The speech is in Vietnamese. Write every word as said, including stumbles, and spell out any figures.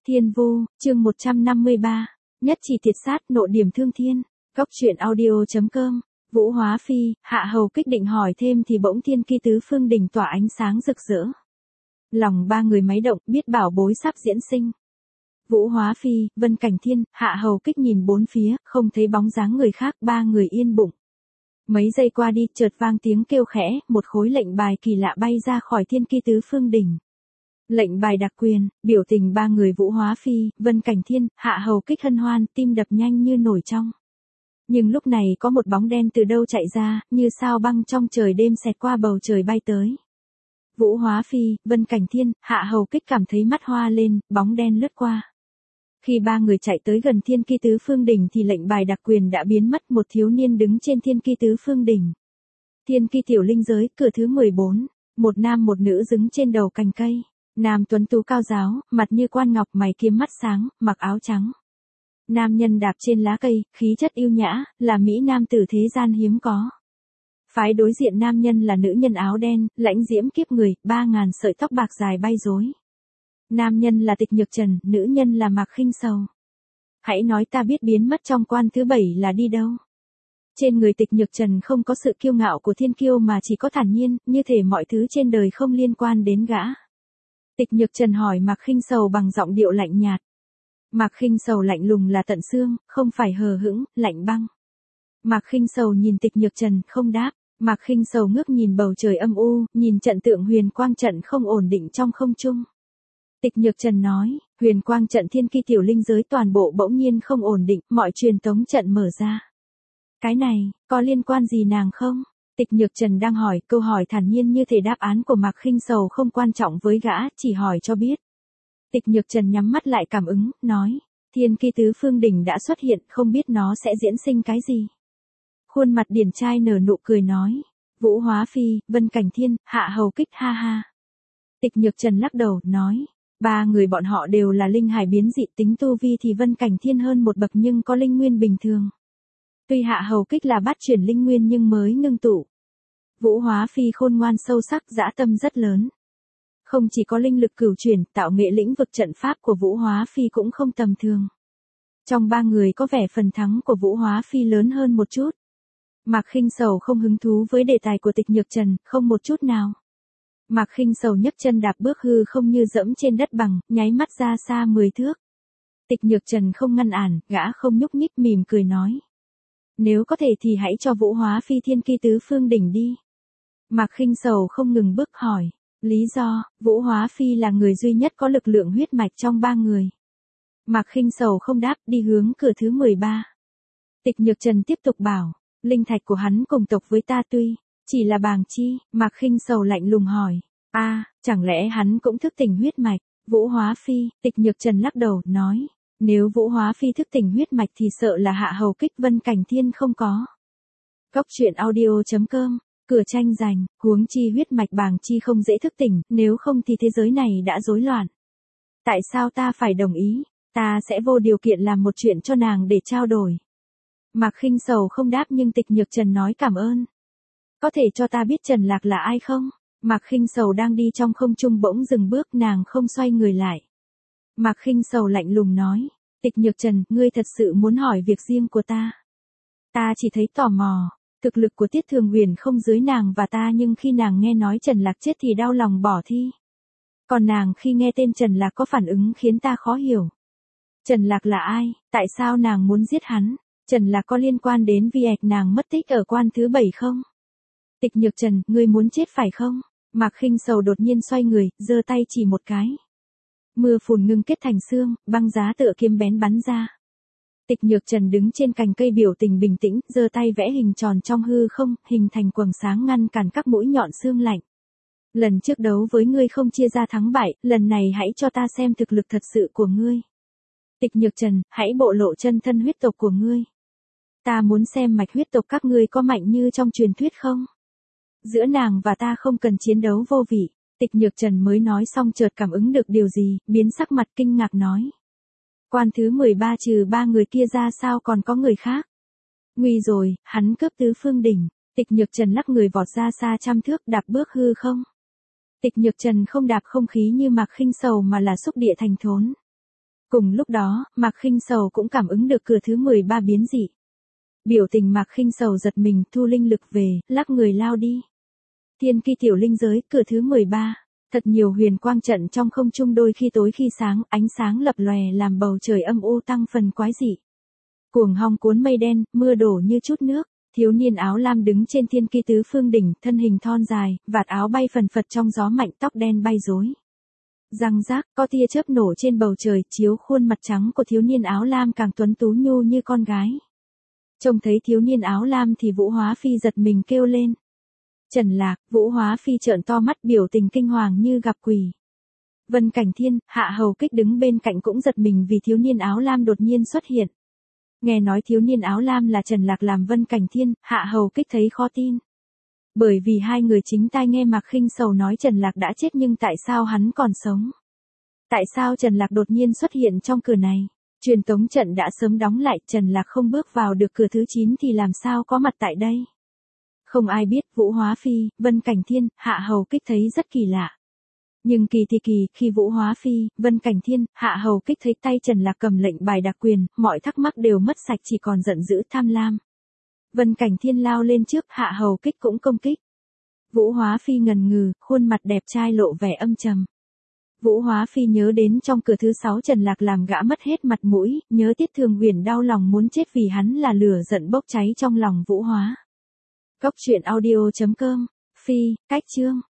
Thiên Vu, chương một trăm năm mươi ba, nhất chỉ thiệt sát, nộ điểm thương thiên. Góc truyện audio chấm com. Vũ Hóa Phi, Hạ Hầu Kích định hỏi thêm thì bỗng thiên ki tứ phương đỉnh tỏa ánh sáng rực rỡ. Lòng ba người máy động, biết bảo bối sắp diễn sinh. Vũ Hóa Phi, Vân Cảnh Thiên, Hạ Hầu Kích nhìn bốn phía, không thấy bóng dáng người khác, ba người yên bụng. Mấy giây qua đi, chợt vang tiếng kêu khẽ, một khối lệnh bài kỳ lạ bay ra khỏi thiên ki tứ phương đỉnh. Lệnh bài đặc quyền, biểu tình ba người Vũ Hóa Phi, Vân Cảnh Thiên, Hạ Hầu Kích hân hoan, tim đập nhanh như nổi trong. Nhưng lúc này có một bóng đen từ đâu chạy ra, như sao băng trong trời đêm xẹt qua bầu trời bay tới. Vũ Hóa Phi, Vân Cảnh Thiên, Hạ Hầu Kích cảm thấy mắt hoa lên, bóng đen lướt qua. Khi ba người chạy tới gần thiên ki tứ phương đỉnh thì lệnh bài đặc quyền đã biến mất, một thiếu niên đứng trên thiên ki tứ phương đỉnh. Thiên ki tiểu linh giới, cửa thứ mười bốn, một nam một nữ đứng trên đầu cành cây. Nam tuấn tú cao giáo, mặt như quan ngọc, mày kiếm mắt sáng, mặc áo trắng. Nam nhân đạp trên lá cây, khí chất yêu nhã, là mỹ nam tử thế gian hiếm có. Phái đối diện nam nhân là nữ nhân áo đen, lãnh diễm kiếp người, ba ngàn sợi tóc bạc dài bay rối. Nam nhân là Tịch Nhược Trần, nữ nhân là Mạc Khinh Sầu. Hãy nói ta biết biến mất trong quan thứ bảy là đi đâu. Trên người Tịch Nhược Trần không có sự kiêu ngạo của thiên kiêu mà chỉ có thản nhiên, như thể mọi thứ trên đời không liên quan đến gã. Tịch Nhược Trần hỏi Mạc Khinh Sầu bằng giọng điệu lạnh nhạt. Mạc Khinh Sầu lạnh lùng là tận xương, không phải hờ hững, lạnh băng. Mạc Khinh Sầu nhìn Tịch Nhược Trần, không đáp. Mạc Khinh Sầu ngước nhìn bầu trời âm u, nhìn trận tượng huyền quang trận không ổn định trong không trung. Tịch Nhược Trần nói, huyền quang trận thiên ki tiểu linh giới toàn bộ bỗng nhiên không ổn định, mọi truyền tống trận mở ra. Cái này, có liên quan gì nàng không? Tịch Nhược Trần đang hỏi, câu hỏi thản nhiên như thể đáp án của Mạc Khinh Sầu không quan trọng với gã, chỉ hỏi cho biết. Tịch Nhược Trần nhắm mắt lại cảm ứng, nói, thiên ki tứ phương đỉnh đã xuất hiện, không biết nó sẽ diễn sinh cái gì. Khuôn mặt điển trai nở nụ cười nói, Vũ Hóa Phi, Vân Cảnh Thiên, Hạ Hầu Kích ha ha. Tịch Nhược Trần lắc đầu, nói, ba người bọn họ đều là linh hải biến dị, tính tu vi thì Vân Cảnh Thiên hơn một bậc nhưng có linh nguyên bình thường. Tuy Hạ Hầu Kích là bát chuyển linh nguyên nhưng mới ngưng tụ. Vũ Hóa Phi khôn ngoan sâu sắc, dã tâm rất lớn. Không chỉ có linh lực cửu chuyển, tạo nghệ lĩnh vực trận pháp của Vũ Hóa Phi cũng không tầm thường. Trong ba người có vẻ phần thắng của Vũ Hóa Phi lớn hơn một chút. Mạc Khinh Sầu không hứng thú với đề tài của Tịch Nhược Trần, không một chút nào. Mạc Khinh Sầu nhấc chân đạp bước hư không như dẫm trên đất bằng, nháy mắt ra xa mười thước. Tịch Nhược Trần không ngăn ản, gã không nhúc nhích, mỉm cười nói. Nếu có thể thì hãy cho Vũ Hóa Phi thiên ki tứ phương đỉnh đi. Mạc Khinh Sầu không ngừng bước hỏi. Lý do, Vũ Hóa Phi là người duy nhất có lực lượng huyết mạch trong ba người. Mạc Khinh Sầu không đáp, đi hướng cửa thứ mười ba. Tịch Nhược Trần tiếp tục bảo, linh thạch của hắn cùng tộc với ta tuy chỉ là bàng chi. Mạc Khinh Sầu lạnh lùng hỏi, a, à, chẳng lẽ hắn cũng thức tỉnh huyết mạch? Vũ Hóa Phi, Tịch Nhược Trần lắc đầu, nói, nếu Vũ Hóa Phi thức tỉnh huyết mạch thì sợ là Hạ Hầu Kích, Vân Cảnh Thiên không có. Góc truyện audio chấm com. Cửa tranh giành, huống chi huyết mạch bàng chi không dễ thức tỉnh, nếu không thì thế giới này đã rối loạn. Tại sao ta phải đồng ý? Ta sẽ vô điều kiện làm một chuyện cho nàng để trao đổi. Mạc Khinh Sầu không đáp nhưng Tịch Nhược Trần nói cảm ơn. Có thể cho ta biết Trần Lạc là ai không? Mạc Khinh Sầu đang đi trong không trung bỗng dừng bước, nàng không xoay người lại. Mạc Khinh Sầu lạnh lùng nói, Tịch Nhược Trần, ngươi thật sự muốn hỏi việc riêng của ta? Ta chỉ thấy tò mò. Thực lực của Tiết Thường Huyền không dưới nàng và ta nhưng khi nàng nghe nói Trần Lạc chết thì đau lòng bỏ thi. Còn nàng khi nghe tên Trần Lạc có phản ứng khiến ta khó hiểu. Trần Lạc là ai? Tại sao nàng muốn giết hắn? Trần Lạc có liên quan đến việc nàng mất tích ở quan thứ bảy không? Tịch Nhược Trần, ngươi muốn chết phải không? Mạc Khinh Sầu đột nhiên xoay người, giơ tay chỉ một cái. Mưa phùn ngưng kết thành sương, băng giá tựa kiếm bén bắn ra. Tịch Nhược Trần đứng trên cành cây biểu tình bình tĩnh, giơ tay vẽ hình tròn trong hư không, hình thành quầng sáng ngăn cản các mũi nhọn sương lạnh. Lần trước đấu với ngươi không chia ra thắng bại, lần này hãy cho ta xem thực lực thật sự của ngươi. Tịch Nhược Trần, hãy bộ lộ chân thân huyết tộc của ngươi. Ta muốn xem mạch huyết tộc các ngươi có mạnh như trong truyền thuyết không? Giữa nàng và ta không cần chiến đấu vô vị. Tịch Nhược Trần mới nói xong chợt cảm ứng được điều gì, biến sắc mặt kinh ngạc nói. Quan thứ mười ba trừ ba người kia ra sao còn có người khác? Nguy rồi, hắn cướp tứ phương đỉnh. Tịch Nhược Trần lắc người vọt ra xa trăm thước, đạp bước hư không. Tịch Nhược Trần không đạp không khí như Mạc Khinh Sầu mà là xúc địa thành thốn. Cùng lúc đó, Mạc Khinh Sầu cũng cảm ứng được cửa thứ mười ba biến dị. Biểu tình Mạc Khinh Sầu giật mình, thu linh lực về, lắc người lao đi. Thiên Ki tiểu linh giới, cửa thứ mười ba. Thật nhiều huyền quang trận trong không trung, đôi khi tối khi sáng, ánh sáng lập lòe làm bầu trời âm u tăng phần quái dị. Cuồng hong cuốn mây đen, mưa đổ như chút nước. Thiếu niên áo lam đứng trên Thiên Ki tứ phương đỉnh, thân hình thon dài, vạt áo bay phần phật trong gió mạnh, tóc đen bay rối. Răng rác, có tia chớp nổ trên bầu trời, chiếu khuôn mặt trắng của thiếu niên áo lam càng tuấn tú nhu như con gái. Trông thấy thiếu niên áo lam thì Vũ Hóa Phi giật mình kêu lên. Trần Lạc, Vũ Hóa Phi trợn to mắt, biểu tình kinh hoàng như gặp quỷ. Vân Cảnh Thiên, Hạ Hầu Kích đứng bên cạnh cũng giật mình vì thiếu niên áo lam đột nhiên xuất hiện. Nghe nói thiếu niên áo lam là Trần Lạc làm Vân Cảnh Thiên, Hạ Hầu Kích thấy khó tin. Bởi vì hai người chính tai nghe Mạc Khinh Sầu nói Trần Lạc đã chết, nhưng tại sao hắn còn sống? Tại sao Trần Lạc đột nhiên xuất hiện trong cửa này? Truyền tống trận đã sớm đóng lại, Trần Lạc không bước vào được cửa thứ chín thì làm sao có mặt tại đây? Không ai biết, Vũ Hóa Phi, Vân Cảnh Thiên, Hạ Hầu Kích thấy rất kỳ lạ. Nhưng kỳ thì kỳ, khi Vũ Hóa Phi, Vân Cảnh Thiên, Hạ Hầu Kích thấy tay Trần Lạc cầm lệnh bài đặc quyền, mọi thắc mắc đều mất sạch, chỉ còn giận dữ tham lam. Vân Cảnh Thiên lao lên trước, Hạ Hầu Kích cũng công kích. Vũ Hóa Phi ngần ngừ, khuôn mặt đẹp trai lộ vẻ âm trầm. Vũ Hóa Phi nhớ đến trong cửa thứ sáu Trần Lạc làm gã mất hết mặt mũi, nhớ Tiết Thường Huyền đau lòng muốn chết vì hắn là lửa giận bốc cháy trong lòng Vũ Hóa. Cốc truyện audio chấm com, Phi, cách chương.